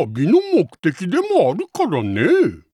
旅の目的でもあるからね。